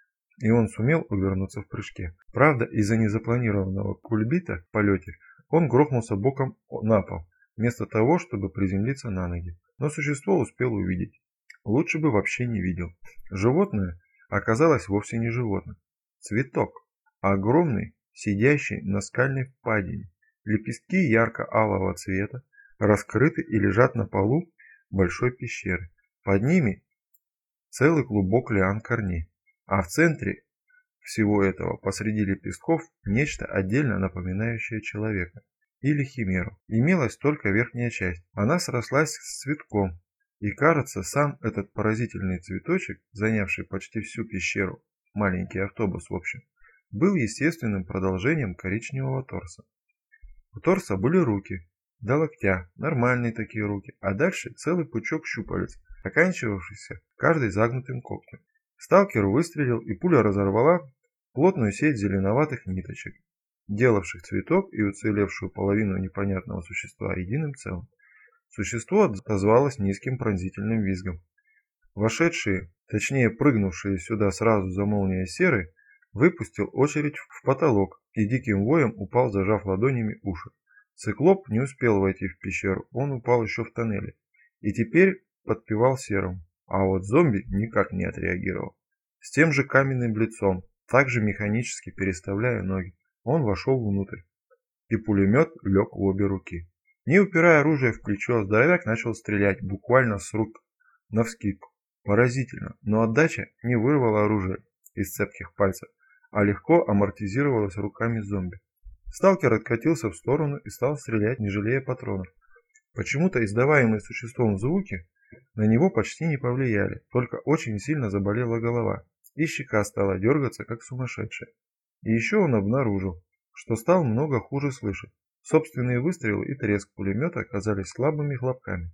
и он сумел увернуться в прыжке. Правда, из-за незапланированного кульбита в полете он грохнулся боком на пол, вместо того, чтобы приземлиться на ноги. Но существо успело увидеть. Лучше бы вообще не видел. Животное оказалось вовсе не животным. Цветок. Огромный, сидящий на скальной впадине. Лепестки ярко-алого цвета раскрыты и лежат на полу большой пещеры. Под ними целый клубок лиан корней. А в центре всего этого, посреди лепестков, нечто отдельно напоминающее человека или химеру. Имелась только верхняя часть. Она срослась с цветком, и кажется, сам этот поразительный цветочек, занявший почти всю пещеру, маленький автобус в общем, был естественным продолжением коричневого торса. У торса были руки, до локтя, нормальные такие руки, а дальше целый пучок щупалец, оканчивавшийся каждый загнутым когтем. Сталкер выстрелил, и пуля разорвала плотную сеть зеленоватых ниточек, делавших цветок и уцелевшую половину непонятного существа единым целым. Существо отозвалось низким пронзительным визгом. Вошедший, точнее прыгнувший сюда сразу за молнией серый, выпустил очередь в потолок и диким воем упал, зажав ладонями уши. Циклоп не успел войти в пещеру, он упал еще в тоннеле и теперь подпевал серому. А вот зомби никак не отреагировал. С тем же каменным лицом, также механически переставляя ноги, он вошел внутрь, и пулемет лег в обе руки. Не упирая оружие в плечо, здоровяк начал стрелять буквально с рук, навскидку. Поразительно, но отдача не вырвала оружие из цепких пальцев, а легко амортизировалась руками зомби. Сталкер откатился в сторону и стал стрелять, не жалея патронов. Почему-то издаваемые существом звуки на него почти не повлияли, только очень сильно заболела голова, и щека стала дергаться, как сумасшедшая. И еще он обнаружил, что стал много хуже слышать. Собственные выстрелы и треск пулемета оказались слабыми хлопками.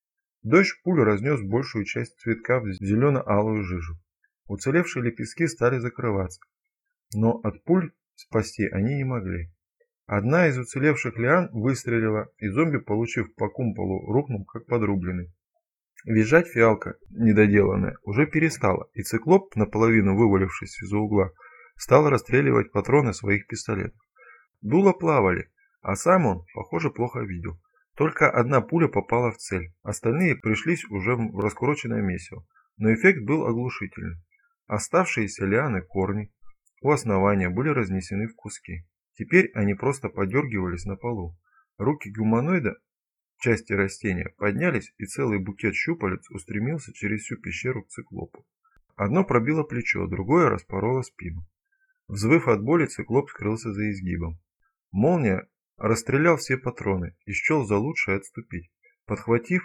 Дождь пуль разнес большую часть цветка в зелено-алую жижу. Уцелевшие лепестки стали закрываться, но от пуль спасти они не могли. Одна из уцелевших лиан выстрелила, и зомби, получив по кумполу, рухнул как подрубленный. Визжать фиалка, недоделанная, уже перестала, и циклоп, наполовину вывалившись из-за угла, стал расстреливать патроны своих пистолетов. Дула плавали, а сам он, похоже, плохо видел. Только одна пуля попала в цель, остальные пришлись уже в раскуроченное месиво, но эффект был оглушительный. Оставшиеся лианы корни у основания были разнесены в куски. Теперь они просто подергивались на полу. Руки гуманоида, части растения, поднялись, и целый букет щупалец устремился через всю пещеру к циклопу. Одно пробило плечо, другое распороло спину. Взвыв от боли, циклоп скрылся за изгибом. Молния расстрелял все патроны и счел за лучшее отступить. Подхватив,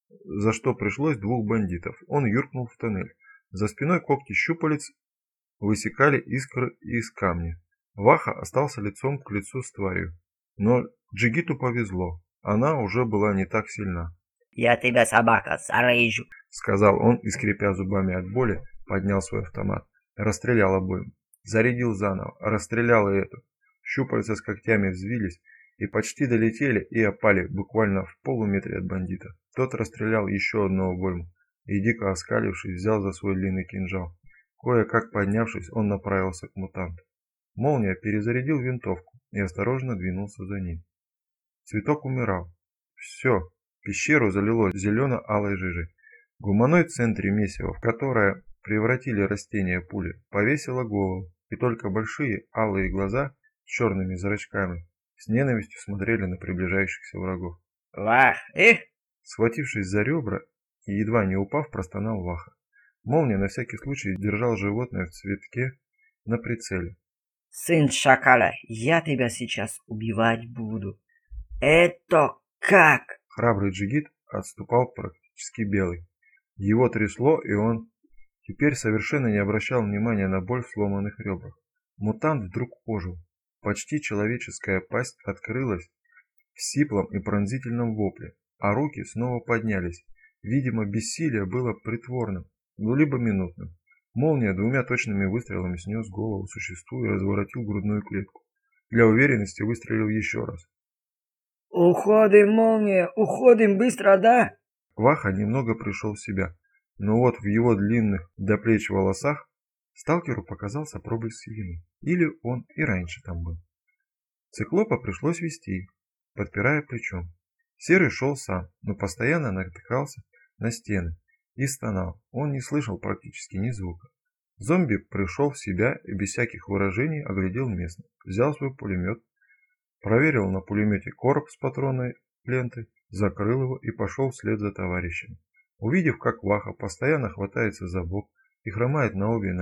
за что пришлось, двух бандитов, он юркнул в тоннель. За спиной когти щупалец высекали искры из камня. Ваха остался лицом к лицу с тварью. Но Джигиту повезло, она уже была не так сильна. «Я тебя, собака, зарежу», — сказал он и, скрипя зубами от боли, поднял свой автомат. Расстрелял обоим. Зарядил заново, расстрелял и эту. Щупальца с когтями взвились и почти долетели и опали буквально в полуметре от бандита. Тот расстрелял еще одну обойму и, дико оскалившись, взял за свой длинный кинжал. Кое-как поднявшись, он направился к мутанту. Молния перезарядил винтовку и осторожно двинулся за ним. Цветок умирал. Все, пещеру залило зелено-алой жижей. Гуманоид в центре месива, в которое превратили растения пули, повесила голову, и только большие алые глаза с черными зрачками с ненавистью смотрели на приближающихся врагов. Вах, Схватившись за ребра и едва не упав, простонал Ваха. Молния на всякий случай держал животное в цветке на прицеле. сын шакала, я тебя сейчас убивать буду. Это как? Храбрый джигит отступал практически белый. Его трясло, и он теперь совершенно не обращал внимания на боль в сломанных ребрах. Мутант вдруг ожил. Почти человеческая пасть открылась в сиплом и пронзительном вопле, а руки снова поднялись. Видимо, бессилие было притворным, либо минутным. Молния двумя точными выстрелами снес голову существу и разворотил грудную клетку. Для уверенности выстрелил еще раз. Уходим, молния, уходим быстро, да? Ваха немного пришел в себя, но вот в его длинных до плеч волосах сталкеру показался проблеск силы. Или он и раньше там был. Циклопа пришлось вести, подпирая плечом. Серый шел сам, но постоянно натыкался на стены и стонал. Он не слышал практически ни звука. Зомби пришел в себя и без всяких выражений оглядел местность. Взял свой пулемет, проверил на пулемете короб с патронной лентой, закрыл его и пошел вслед за товарищем. Увидев, как Ваха постоянно хватается за бок и хромает на обе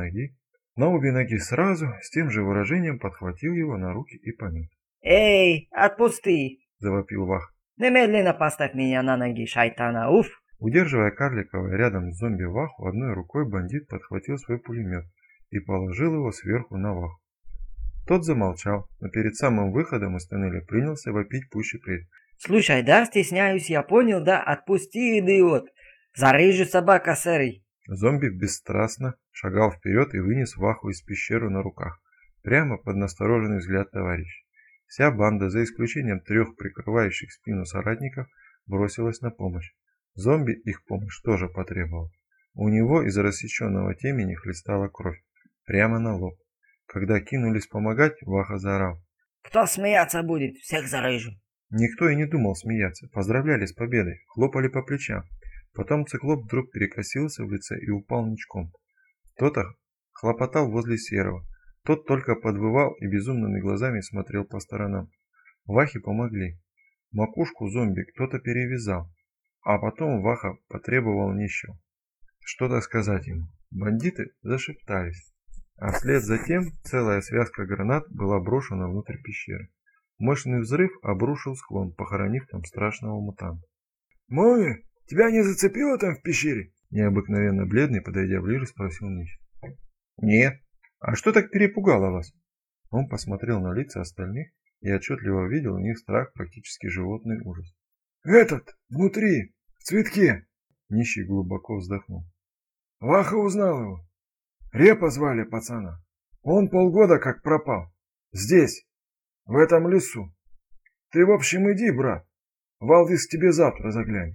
ноги сразу, с тем же выражением подхватил его на руки и понес. Эй, отпусти! Завопил Ваха. Немедленно поставь меня на ноги, шайтана, уф! Удерживая карликовое рядом с зомби Ваху, одной рукой бандит подхватил свой пулемет и положил его сверху на Ваху. Тот замолчал, но перед самым выходом из тоннеля принялся вопить пуще прежде. Слушай, да, стесняюсь, я понял, да, отпусти, идиот! Зарежу собака, серый! Зомби бесстрастно шагал вперед и вынес Ваху из пещеры на руках, прямо под настороженный взгляд товарища. Вся банда, за исключением 3 прикрывающих спину соратников, бросилась на помощь. Зомби их помощь тоже потребовал. У него из рассеченного темени хлестала кровь, прямо на лоб. Когда кинулись помогать, Ваха заорал. Кто смеяться будет, всех зарежу! Никто и не думал смеяться, поздравляли с победой, хлопали по плечам. Потом циклоп вдруг перекосился в лице и упал ничком. Кто-то хлопотал возле Серого. Тот только подвывал и безумными глазами смотрел по сторонам. Вахе помогли. Макушку зомби кто-то перевязал, а потом Ваха потребовал нищего что-то сказать ему. Бандиты зашептались, а вслед за тем целая связка гранат была брошена внутрь пещеры. Мощный взрыв обрушил склон, похоронив там страшного мутанта. «Молния, тебя не зацепило там в пещере?» Необыкновенно бледный, подойдя ближе, спросил нищий. «Нет. А что так перепугало вас?» Он посмотрел на лица остальных и отчетливо видел в них страх, практически животный ужас. «Этот, внутри, в цветке!» Нищий глубоко вздохнул. Ваха узнал его. Репа звали пацана. Он полгода как пропал. Здесь, в этом лесу. Ты, в общем, иди, брат. Валдис к тебе завтра заглянет.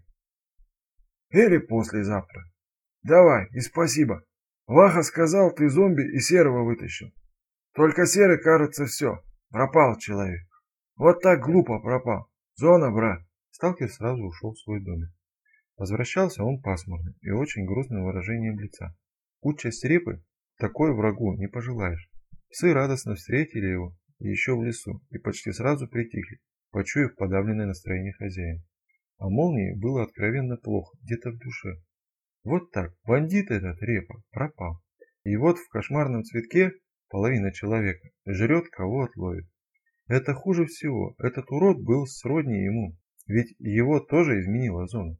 Или послезавтра. Давай, и спасибо. Ваха сказал, ты зомби и Серого вытащил. Только Серый, кажется, все. Пропал человек. Вот так глупо пропал. Зона, брат. Сталкер сразу ушел в свой домик. Возвращался он пасмурным и очень грустным выражением лица. Участь репы такой врагу не пожелаешь. Псы радостно встретили его еще в лесу и почти сразу притихли, почуяв подавленное настроение хозяина. А молнии было откровенно плохо, где-то в душе. Вот так, бандит этот репа пропал. И вот в кошмарном цветке половина человека жрет, кого отловит. Это хуже всего, этот урод был сродни ему, ведь его тоже изменила зона.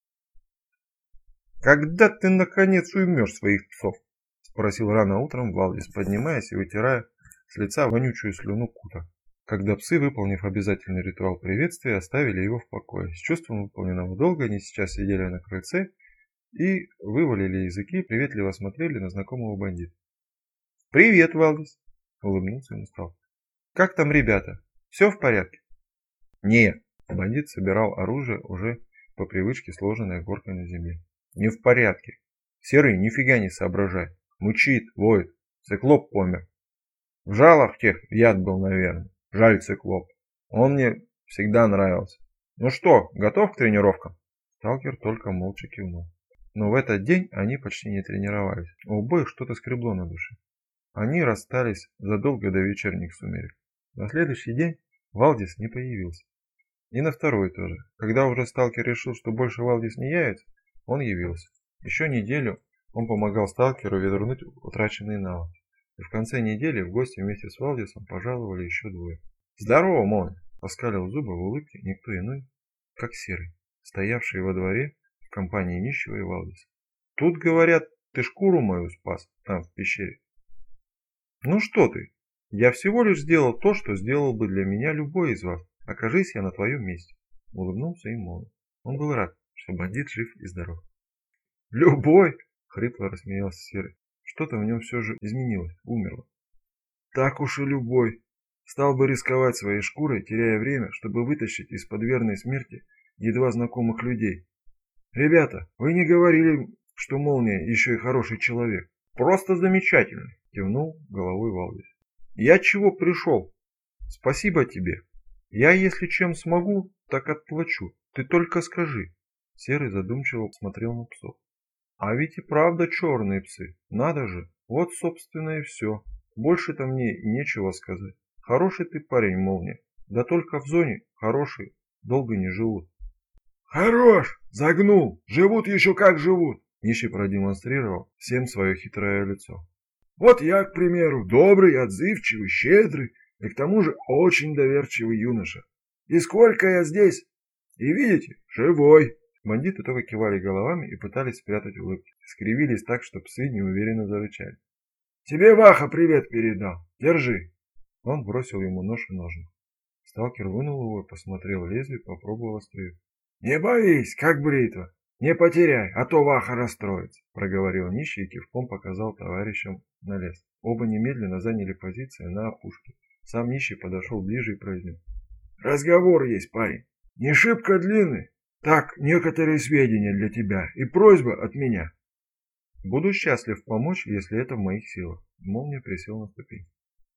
«Когда ты, наконец, уймешь своих псов?» — спросил рано утром Валдис, поднимаясь и вытирая с лица вонючую слюну Кута, когда псы, выполнив обязательный ритуал приветствия, оставили его в покое. С чувством выполненного долга они сейчас сидели на крыльце и вывалили языки, приветливо смотрели на знакомого бандита. «Привет, Валдис!» — улыбнулся ему стал. «Как там ребята? Все в порядке?» «Нет!» — бандит собирал оружие, уже по привычке сложенное горкой на земле. «Не в порядке. Серый нифига не соображает. Мучит, воет. Циклоп помер. В жалах тех яд был, наверное. Жаль циклоп. Он мне всегда нравился. Ну что, готов к тренировкам?» Сталкер только молча кивнул. Но в этот день они почти не тренировались. У обоих что-то скребло на душе. Они расстались задолго до вечерних сумерек. На следующий день Валдис не появился. И на второй тоже. Когда уже сталкер решил, что больше Валдис не явится, он явился. Еще неделю он помогал сталкеру вернуть утраченные навыки. И в конце недели в гости вместе с Валдисом пожаловали еще двое. «Здорово, Молния!» — оскалил зубы в улыбке никто иной, как Серый, стоявший во дворе в компании нищего и Валдиса. «Тут, говорят, ты шкуру мою спас там, в пещере». «Ну что ты? Я всего лишь сделал то, что сделал бы для меня любой из вас. Окажись я на твоем месте», — улыбнулся им Молния. Он был рад, что бандит жив и здоров. «Любой?» — хрипло рассмеялся Серый. Что-то в нем все же изменилось, умерло. Так уж и любой. Стал бы рисковать своей шкурой, теряя время, чтобы вытащить из-под верной смерти едва знакомых людей. Ребята, вы не говорили, что Молния еще и хороший человек. «Просто замечательно!» — кивнул головой Валдис. «Я чего пришел? Спасибо тебе. Я, если чем смогу, так отплачу. Ты только скажи». Серый задумчиво смотрел на псов. «А ведь и правда черные псы. Надо же. Вот, собственно, и все. Больше-то мне и нечего сказать. Хороший ты парень, Молния. Да только в зоне хорошие долго не живут». «Хорош! Загнул! Живут еще как живут!» Нищий продемонстрировал всем свое хитрое лицо. «Вот я, к примеру, добрый, отзывчивый, щедрый и к тому же очень доверчивый юноша. И сколько я здесь? И видите, живой!» Бандиты только кивали головами и пытались спрятать улыбки. Скривились так, что псы неуверенно зарычали. «Тебе Ваха привет передал. Держи!» Он бросил ему нож и ножны. Сталкер вынул его и посмотрел лезвие, попробовал острие. «Не боись, как бритва. Не потеряй, а то Ваха расстроится», — проговорил нищий и кивком показал товарищам на лес. Оба немедленно заняли позиции на опушке. Сам нищий подошел ближе и произнес: «Разговор есть, парень. Не шибко длинный. Так, некоторые сведения для тебя и просьба от меня». «Буду счастлив помочь, если это в моих силах». Молния присел на ступень.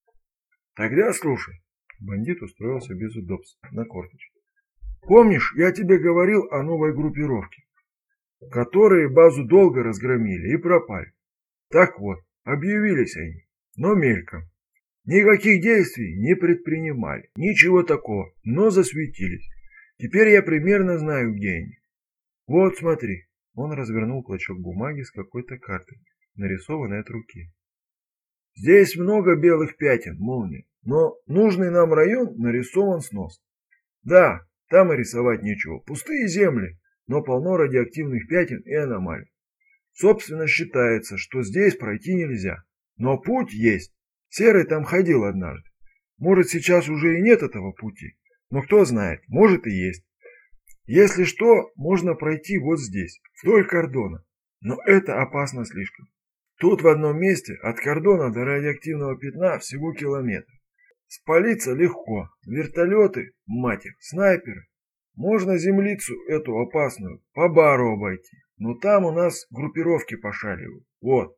«Тогда слушай». Бандит устроился без удобств, на корточке. «Помнишь, я тебе говорил о новой группировке, которые базу долго разгромили и пропали? Так вот, объявились они, но мельком. Никаких действий не предпринимали, ничего такого, но засветились. Теперь я примерно знаю, где они. Вот смотри». Он развернул клочок бумаги с какой-то картой, нарисованной от руки. «Здесь много белых пятен, Молния, но нужный нам район нарисован снос. Да, там и рисовать нечего, пустые земли, но полно радиоактивных пятен и аномалий. Собственно, считается, что здесь пройти нельзя, но путь есть. Серый там ходил однажды. Может, сейчас уже и нет этого пути, но кто знает, может и есть. Если что, можно пройти вот здесь, вдоль кордона, но это опасно слишком. Тут в одном месте от кордона до радиоактивного пятна всего километр. Спалиться легко, вертолеты, мать их, снайперы. Можно землицу эту опасную по бару обойти, но там у нас группировки пошаливают. Вот.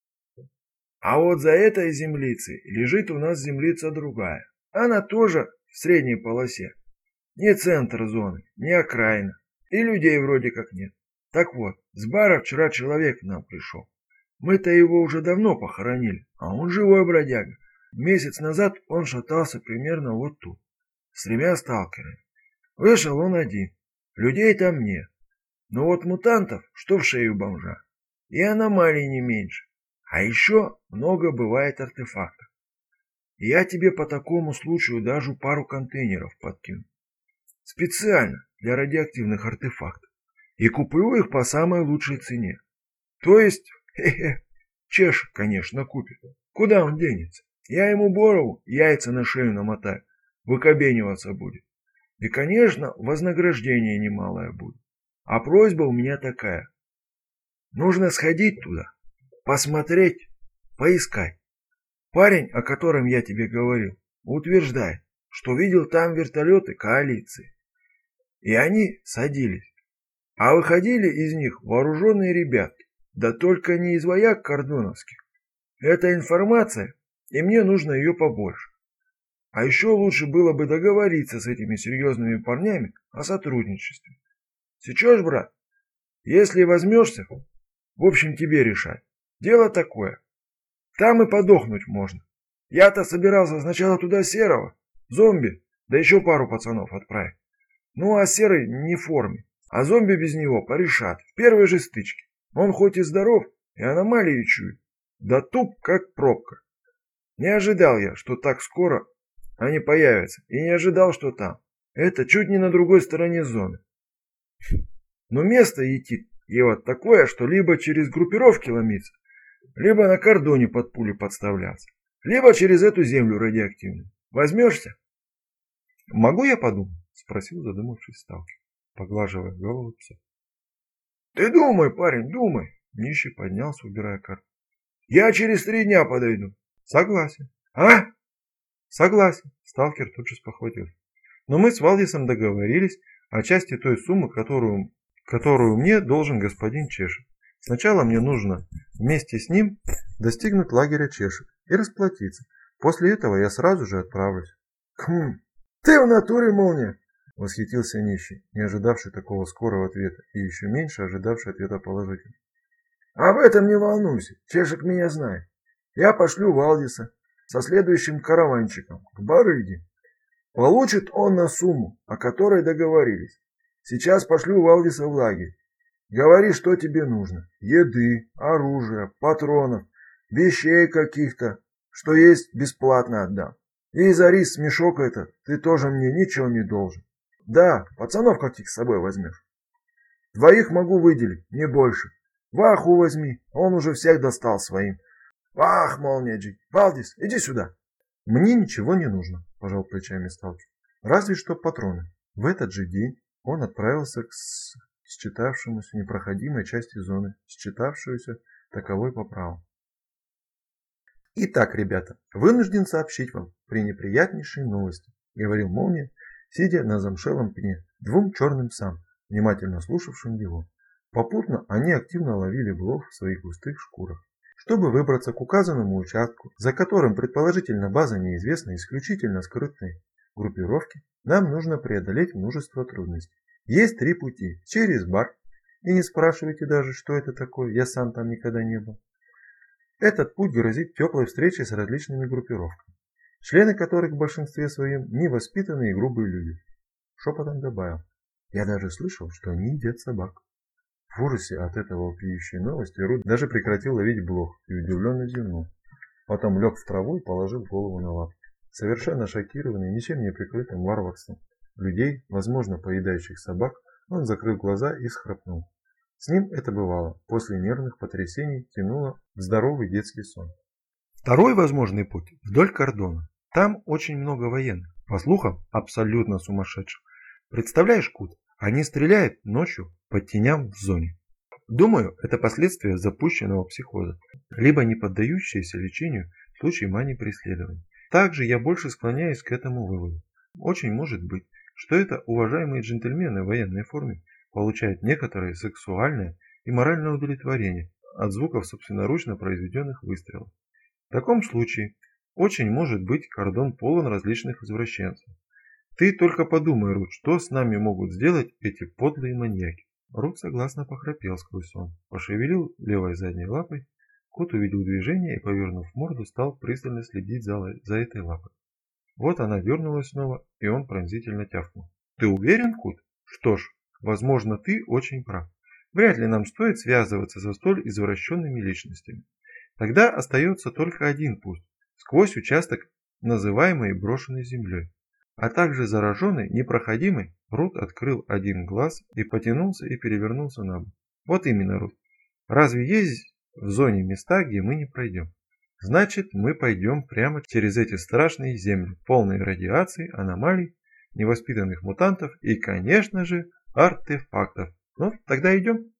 А вот за этой землицей лежит у нас землица другая. Она тоже в средней полосе. Не центр зоны, не окраина. И людей вроде как нет. Так вот, с бара вчера человек к нам пришел. Мы-то его уже давно похоронили, а он живой бродяга. Месяц назад он шатался примерно вот тут, с 3 сталкерами. Вышел он один, людей там нет. Но вот мутантов, что в шею бомжа, и аномалий не меньше. А еще много бывает артефактов. Я тебе по такому случаю даже пару контейнеров подкину. Специально для радиоактивных артефактов. И куплю их по самой лучшей цене. То есть, Чешек, конечно, купит. Куда он денется? Я ему Борову яйца на шею намотаю. Выкобениваться будет. И, конечно, вознаграждение немалое будет. А просьба у меня такая. Нужно сходить туда, посмотреть, поискать. Парень, о котором я тебе говорил, утверждает, что видел там вертолеты коалиции. И они садились. А выходили из них вооруженные ребятки. Да только не из вояк кордоновских. Это информация, и мне нужно ее побольше. А еще лучше было бы договориться с этими серьезными парнями о сотрудничестве. Сейчас, брат, если возьмешься, в общем, тебе решать. Дело такое. Там и подохнуть можно. Я-то собирался сначала туда Серого, зомби, да еще пару пацанов отправь. Ну а Серый не в форме, а зомби без него порешат в первой же стычке. Он хоть и здоров, и аномалии чует, да туп как пробка. Не ожидал я, что так скоро они появятся, и не ожидал, что там. Это чуть не на другой стороне зоны. Но место идти и вот такое, что либо через группировки ломиться, либо на кордоне под пули подставляться, либо через эту землю радиоактивную. Возьмешься? Могу я подумать? Спросил, задумавшись сталкер, поглаживая голову пса. Ты думай, парень, думай. Нищий поднялся, убирая карту. Я через 3 дня подойду. Согласен. А? Согласен. Сталкер тут же спохватился. Но мы с Валдисом договорились о части той суммы, которую мне должен господин Чешек. Сначала мне нужно вместе с ним достигнуть лагеря Чешек и расплатиться. После этого я сразу же отправлюсь. Ты в натуре, Молния? Восхитился нищий, не ожидавший такого скорого ответа и еще меньше ожидавший ответа положительного. Об этом не волнуйся, Чешек меня знает. Я пошлю Валдиса со следующим караванчиком к барыге. Получит он на сумму, о которой договорились. Сейчас пошлю Валдиса в лагерь. Говори, что тебе нужно. Еды, оружия, патронов, вещей каких-то, что есть, бесплатно отдам. И за рис мешок этот ты тоже мне ничего не должен. Да, пацанов каких с собой возьмешь. 2 могу выделить, не больше. Ваху возьми, он уже всех достал своим. Вах, Молния-джи, Валдис, иди сюда. Мне ничего не нужно, пожал плечами сталкер. Разве что патроны. В этот же день он отправился к считавшемуся непроходимой части зоны, считавшуюся таковой по праву. Итак, ребята, вынужден сообщить вам пренеприятнейшие новости, говорил Молния, сидя на замшелом пне, 2 черным псам, внимательно слушавшим его. Попутно они активно ловили блох в своих густых шкурах. Чтобы выбраться к указанному участку, за которым предположительно база неизвестной исключительно скрытной группировки, нам нужно преодолеть множество трудностей. Есть 3 пути. Через бар. И не спрашивайте даже, что это такое, я сам там никогда не был. Этот путь грозит теплой встречей с различными группировками, члены которых в большинстве своем невоспитанные и грубые люди. Шепотом добавил. Я даже слышал, что они едят собак. В ужасе от этого вопиющей новости Рут даже прекратил ловить блох и удивленно зевнул. Потом лег в траву и положил голову на лапки. Совершенно шокированный ничем не прикрытым варварством людей, возможно, поедающих собак, он закрыл глаза и всхрапнул. С ним это бывало. После нервных потрясений тянуло в здоровый детский сон. Второй возможный путь вдоль кордона. Там очень много военных. По слухам, абсолютно сумасшедших. Представляешь, Кут, они стреляют ночью по теням в зоне. Думаю, это последствия запущенного психоза, либо не поддающиеся лечению в случае мании преследования. Также я больше склоняюсь к этому выводу. Очень может быть, что это уважаемые джентльмены в военной форме получают некоторое сексуальное и моральное удовлетворение от звуков собственноручно произведенных выстрелов. В таком случае очень может быть кордон полон различных извращенцев. Ты только подумай, Рут, что с нами могут сделать эти подлые маньяки. Рут согласно похрапел сквозь сон, пошевелил левой задней лапой. Кот увидел движение и, повернув морду, стал пристально следить за этой лапой. Вот она дернулась снова, и он пронзительно тявкнул. Ты уверен, Кот? Что ж, возможно, ты очень прав. Вряд ли нам стоит связываться со столь извращенными личностями. Тогда остается только один путь, сквозь участок, называемый брошенной землей. А также зараженный, непроходимый, Рут открыл один глаз и потянулся и перевернулся на бок. Вот именно, Рут. Разве есть в зоне места, где мы не пройдем? Значит, мы пойдем прямо через эти страшные земли, полные радиации, аномалий, невоспитанных мутантов и, конечно же, артефактов. Ну, тогда идем.